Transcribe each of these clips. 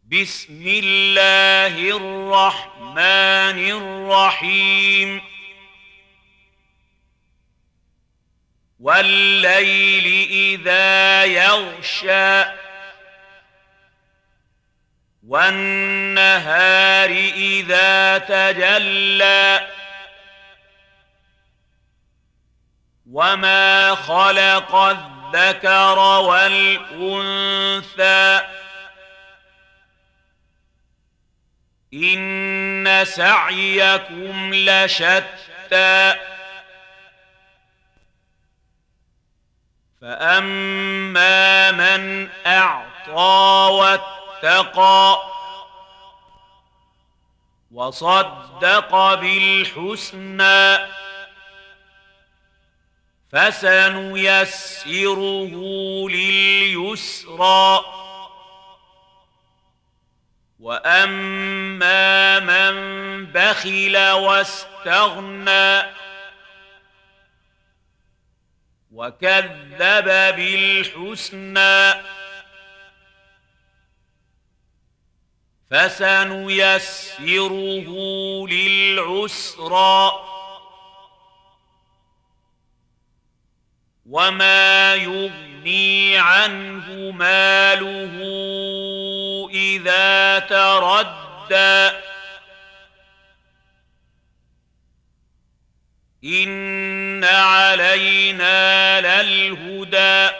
بسم الله الرحمن الرحيم والليل إذا يغشى والنهار إذا تجلى وما خلق الذكر والأنثى إن سعيكم لشتى فأما من أعطى واتقى وصدق بالحسنى فسنيسره لليسرى وأما من بخل واستغنى وكذب بالحسنى فسنيسره للعسرى وما يغني عنه ماله إذا تردى إن علينا للهدى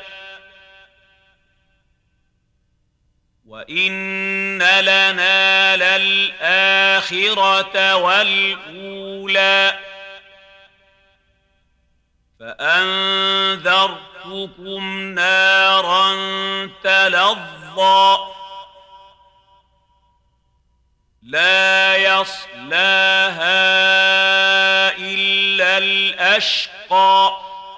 وإن لنا للآخرة والأولى فأنذرتكم نارا تلظى لا يصلاها إلا الأشقى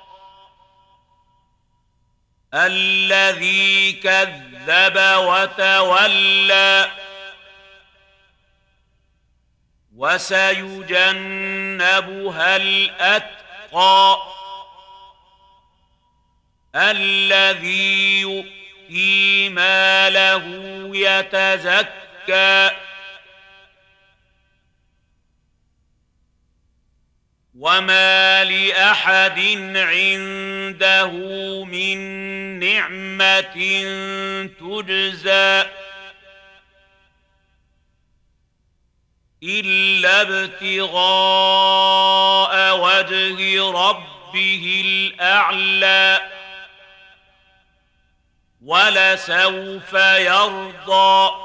الذي كذب وتولى وسيجنبها الأتقى الذي يؤتي ماله يتزكى وما لأحد عنده من نعمة تجزى إلا ابتغاء وجه ربه الأعلى ولسوف يرضى